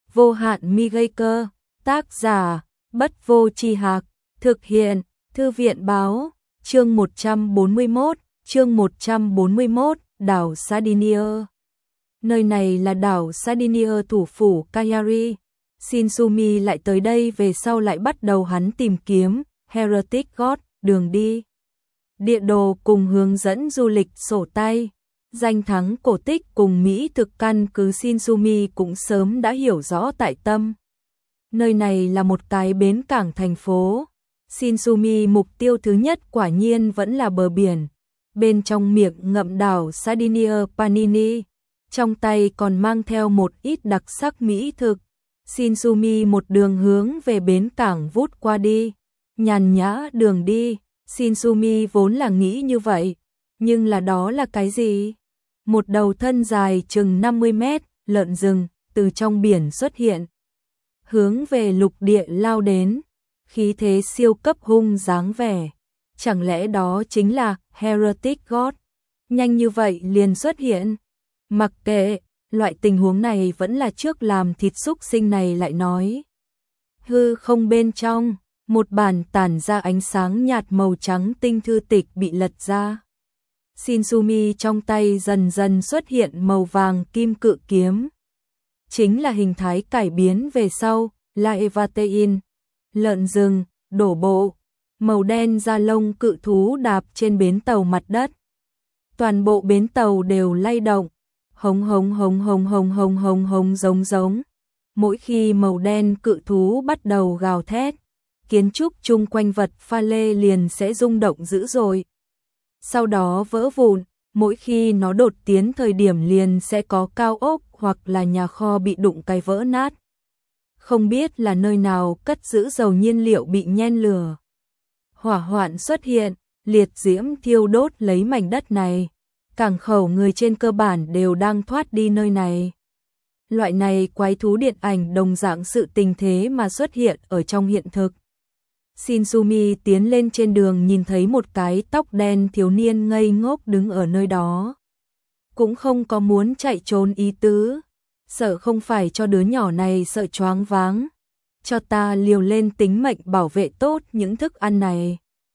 vô hạn mi gây cơ, tác giả, Bất Vô Tri Hạc, thực hiện, Thư viện Báo, chương 141, đảo Sardinia. Nơi này là đảo Sardinia, thủ phủ Cagliari. Shinsumi lại tới đây về sau lại bắt đầu hắn tìm kiếm Heretic God, đường đi, địa đồ cùng hướng dẫn du lịch sổ tay. Danh thắng cổ tích cùng mỹ thực căn cứ Shinsumi cũng sớm đã hiểu rõ tại tâm. Nơi này là một cái bến cảng thành phố. Shinsumi mục tiêu thứ nhất quả nhiên vẫn là bờ biển. Bên trong miệng ngậm đảo Sardinia Panini, trong tay còn mang theo một ít đặc sắc mỹ thực. Shinsumi một đường hướng về bến cảng vút qua đi. Nhàn nhã đường đi, Shinsumi vốn là nghĩ như vậy. Nhưng là đó là cái gì? Một đầu thân dài chừng 50 mét, lợn rừng, từ trong biển xuất hiện. Hướng về lục địa lao đến, khí thế siêu cấp hung dáng vẻ. Chẳng lẽ đó chính là Heretic God? Nhanh như vậy liền xuất hiện. Mặc kệ, loại tình huống này vẫn là trước làm thịt súc sinh này lại nói. Hư không bên trong, một bản tản ra ánh sáng nhạt màu trắng tinh thư tịch bị lật ra. Shinsumi trong tay dần dần xuất hiện màu vàng kim cự kiếm. Chính là hình thái cải biến về sau, Laevatein, lợn rừng, đổ bộ, màu đen da lông cự thú đạp trên bến tàu mặt đất. Toàn bộ bến tàu đều lay động, hống hống hống hống hống hống hống hống giống giống. Mỗi khi màu đen cự thú bắt đầu gào thét, kiến trúc chung quanh vật pha lê liền sẽ rung động dữ dội. Sau đó vỡ vụn, mỗi khi nó đột tiến thời điểm liền sẽ có cao ốc hoặc là nhà kho bị đụng cái vỡ nát. Không biết là nơi nào cất giữ dầu nhiên liệu bị nhen lửa. Hỏa hoạn xuất hiện, liệt diễm thiêu đốt lấy mảnh đất này. Cảng khẩu người trên cơ bản đều đang thoát đi nơi này. Loại này quái thú điện ảnh đồng dạng sự tình thế mà xuất hiện ở trong hiện thực. Shinsumi tiến lên trên đường nhìn thấy một cái tóc đen thiếu niên ngây ngốc đứng ở nơi đó. Cũng không có muốn chạy trốn ý tứ, sợ không phải cho đứa nhỏ này sợ choáng váng. Cho ta liều lên tính mệnh bảo vệ tốt những thức ăn này.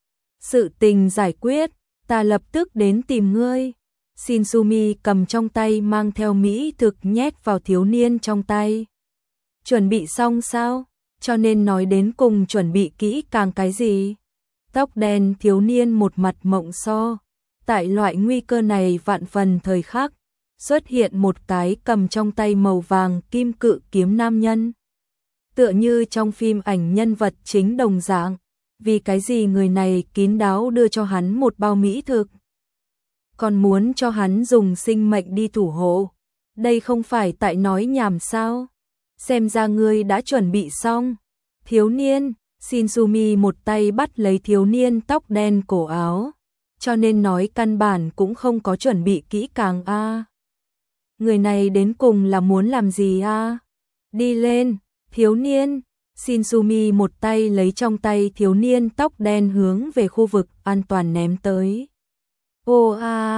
Sự tình giải quyết, ta lập tức đến tìm ngươi. Shinsumi cầm trong tay mang theo mỹ thực nhét vào thiếu niên trong tay. Chuẩn bị xong sao? Cho nên nói đến cùng chuẩn bị kỹ càng cái gì? Tóc đen thiếu niên một mặt mộng so. Tại loại nguy cơ này vạn phần thời khắc, xuất hiện một cái cầm trong tay màu vàng kim cự kiếm nam nhân. Tựa như trong phim ảnh nhân vật chính đồng dạng, vì cái gì người này kín đáo đưa cho hắn một bao mỹ thực. Còn muốn cho hắn dùng sinh mệnh đi thủ hộ. Đây không phải tại nói nhảm sao? Xem ra ngươi đã chuẩn bị xong. Thiếu niên, Shinsumi một tay bắt lấy thiếu niên tóc đen cổ áo. Cho nên nói căn bản cũng không có chuẩn bị kỹ càng a. Người này đến cùng là muốn làm gì a? Đi lên, thiếu niên. Shinsumi một tay lấy trong tay thiếu niên tóc đen hướng về khu vực an toàn ném tới. Ô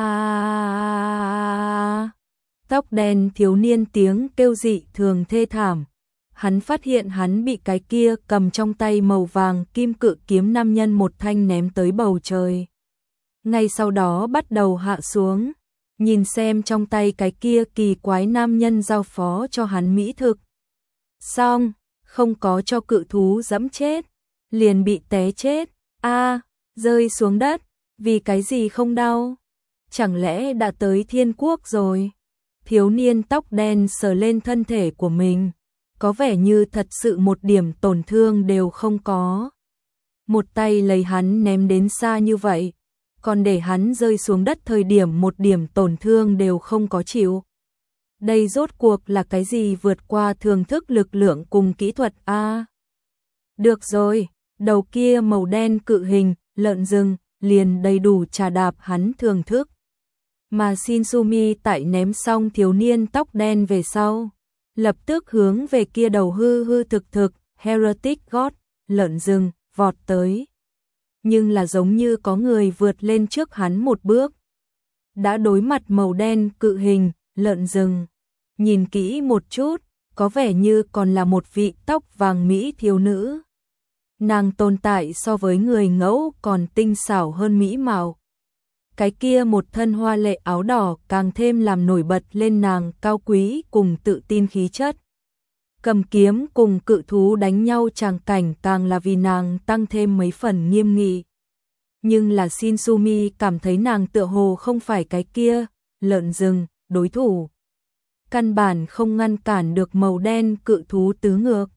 a. Tóc đen thiếu niên tiếng kêu dị thường thê thảm. Hắn phát hiện hắn bị cái kia cầm trong tay màu vàng kim cự kiếm nam nhân một thanh ném tới bầu trời. Ngay sau đó bắt đầu hạ xuống, nhìn xem trong tay cái kia kỳ quái nam nhân giao phó cho hắn mỹ thực. Xong, không có cho cự thú dẫm chết, liền bị té chết. A, rơi xuống đất, vì cái gì không đau? Chẳng lẽ đã tới thiên quốc rồi? Thiếu niên tóc đen sờ lên thân thể của mình, có vẻ như thật sự một điểm tổn thương đều không có. Một tay lấy hắn ném đến xa như vậy, còn để hắn rơi xuống đất thời điểm một điểm tổn thương đều không có chịu. Đây rốt cuộc là cái gì vượt qua thường thức lực lượng cùng kỹ thuật a? Được rồi, đầu kia màu đen cự hình, lợn rừng, liền đầy đủ trà đạp hắn thưởng thức. Mà Shinsumi tại ném xong thiếu niên tóc đen về sau, lập tức hướng về kia đầu hư hư thực thực, Heretic God, lợn rừng, vọt tới. Nhưng là giống như có người vượt lên trước hắn một bước. Đã đối mặt màu đen cự hình, lợn rừng. Nhìn kỹ một chút, có vẻ như còn là một vị tóc vàng mỹ thiếu nữ. Nàng tồn tại so với người ngẫu còn tinh xảo hơn mỹ mạo. Cái kia một thân hoa lệ áo đỏ càng thêm làm nổi bật lên nàng cao quý cùng tự tin khí chất. Cầm kiếm cùng cự thú đánh nhau tràng cảnh càng là vì nàng tăng thêm mấy phần nghiêm nghị. Nhưng là Shinsumi cảm thấy nàng tựa hồ không phải cái kia, lợn rừng, đối thủ. Căn bản không ngăn cản được màu đen cự thú tứ ngược.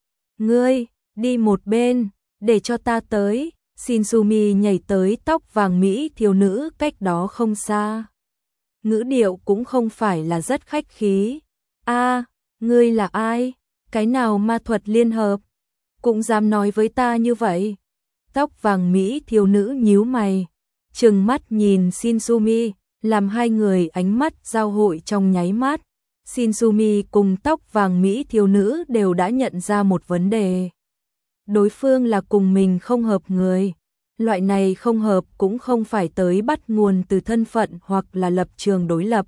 Ngươi, đi một bên, để cho ta tới. Shinsumi nhảy tới tóc vàng mỹ thiếu nữ cách đó không xa. Ngữ điệu cũng không phải là rất khách khí. A, ngươi là ai? Cái nào ma thuật liên hợp? Cũng dám nói với ta như vậy? Tóc vàng mỹ thiếu nữ nhíu mày, trừng mắt nhìn Shinsumi, làm hai người ánh mắt giao hội trong nháy mắt. Shinsumi cùng tóc vàng mỹ thiếu nữ đều đã nhận ra một vấn đề. Đối phương là cùng mình không hợp người. Loại này không hợp cũng không phải tới bắt nguồn từ thân phận hoặc là lập trường đối lập,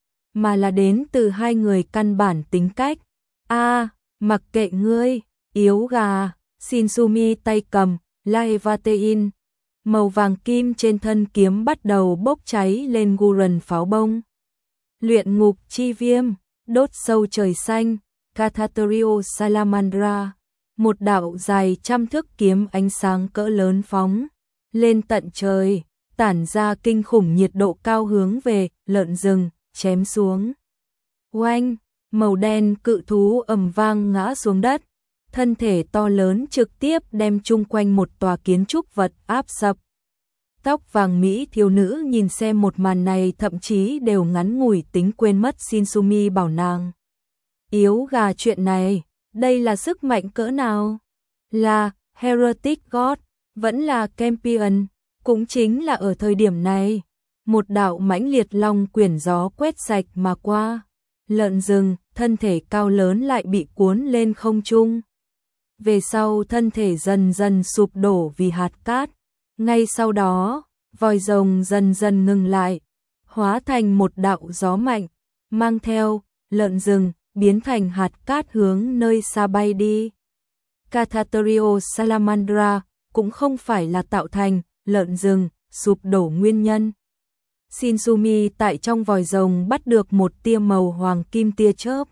mà là đến từ hai người căn bản tính cách. A, mặc kệ ngươi, yếu gà. Shinsumi tay cầm Laevatein, màu vàng kim trên thân kiếm bắt đầu bốc cháy lên Gurren pháo bông. Luyện ngục chi viêm, đốt sâu trời xanh, Cathaterio Salamandra, một đạo dài trăm thước kiếm ánh sáng cỡ lớn phóng lên tận trời, tản ra kinh khủng nhiệt độ cao hướng về lợn rừng, chém xuống. Oanh, màu đen cự thú ầm vang ngã xuống đất, thân thể to lớn trực tiếp đem chung quanh một tòa kiến trúc vật áp sập. Tóc vàng mỹ thiếu nữ nhìn xem một màn này thậm chí đều ngắn ngủi tính quên mất Shinsumi bảo nàng. Yếu gà chuyện này, đây là sức mạnh cỡ nào? Là Heretic God, vẫn là Campion, cũng chính là ở thời điểm này. Một đạo mãnh liệt long quyển gió quét sạch mà qua. Lợn rừng, thân thể cao lớn lại bị cuốn lên không trung. Về sau thân thể dần dần sụp đổ vì hạt cát. Ngay sau đó, vòi rồng dần dần ngừng lại, hóa thành một đạo gió mạnh, mang theo lợn rừng, biến thành hạt cát hướng nơi xa bay đi. Cathaterio Salamandra cũng không phải là tạo thành lợn rừng sụp đổ nguyên nhân. Shinsumi tại trong vòi rồng bắt được một tia màu hoàng kim tia chớp.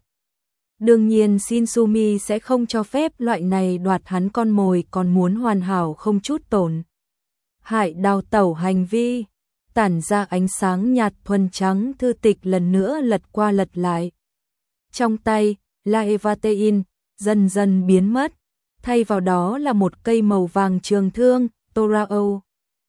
Đương nhiên Shinsumi sẽ không cho phép loại này đoạt hắn con mồi, còn muốn hoàn hảo không chút tổn hại đào tẩu hành vi. Tản ra ánh sáng nhạt thuần trắng thư tịch lần nữa lật qua lật lại. Trong tay, Laevatein dần dần biến mất, thay vào đó là một cây màu vàng trường thương, Torao.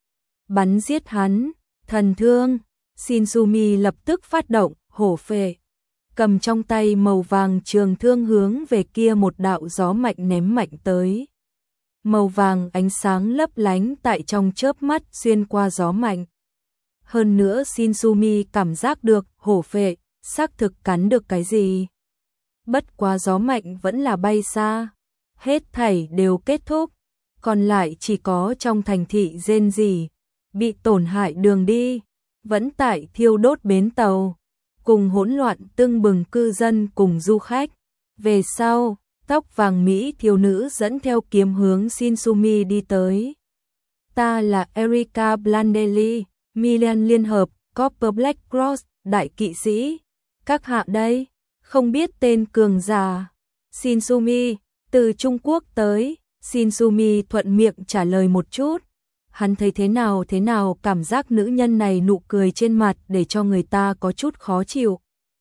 Bắn giết hắn, thần thương. Shinsumi lập tức phát động, hổ phệ. Cầm trong tay màu vàng trường thương hướng về kia một đạo gió mạnh ném mạnh tới. Màu vàng ánh sáng lấp lánh tại trong chớp mắt xuyên qua gió mạnh. Hơn nữa Shinsumi cảm giác được hổ phệ, xác thực cắn được cái gì. Bất quá gió mạnh vẫn là bay xa. Hết thảy đều kết thúc. Còn lại chỉ có trong thành thị rên rỉ, bị tổn hại đường đi, vẫn tại thiêu đốt bến tàu, cùng hỗn loạn tưng bừng cư dân cùng du khách. Về sau, tóc vàng mỹ thiếu nữ dẫn theo kiếm hướng Shinsumi đi tới. Ta là Erika Blandelli, Milan Liên Hợp, Copper Black Cross, đại kỵ sĩ. Các hạ đây, không biết tên cường giả. Shinsumi, từ Trung Quốc tới. Shinsumi thuận miệng trả lời một chút. Hắn thấy thế nào cảm giác nữ nhân này nụ cười trên mặt để cho người ta có chút khó chịu.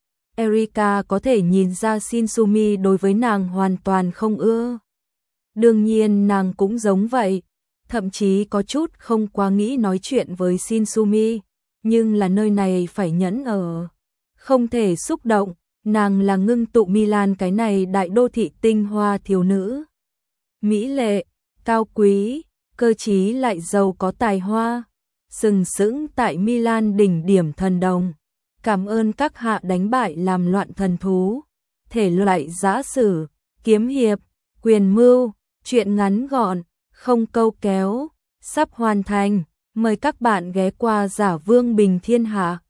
Erika có thể nhìn ra Shinsumi đối với nàng hoàn toàn không ưa. Đương nhiên nàng cũng giống vậy, thậm chí có chút không quá nghĩ nói chuyện với Shinsumi, nhưng là nơi này phải nhẫn ở. Không thể xúc động, nàng là ngưng tụ Milan cái này đại đô thị tinh hoa thiếu nữ. Mỹ lệ, cao quý, cơ trí lại giàu có tài hoa, sừng sững tại Milan đỉnh điểm thần đồng. Cảm ơn các hạ đánh bại làm loạn thần thú. Thể loại giã sử, kiếm hiệp, quyền mưu, truyện ngắn gọn, không câu kéo, sắp hoàn thành. Mời các bạn ghé qua Giả Vương Bình Thiên Hạ.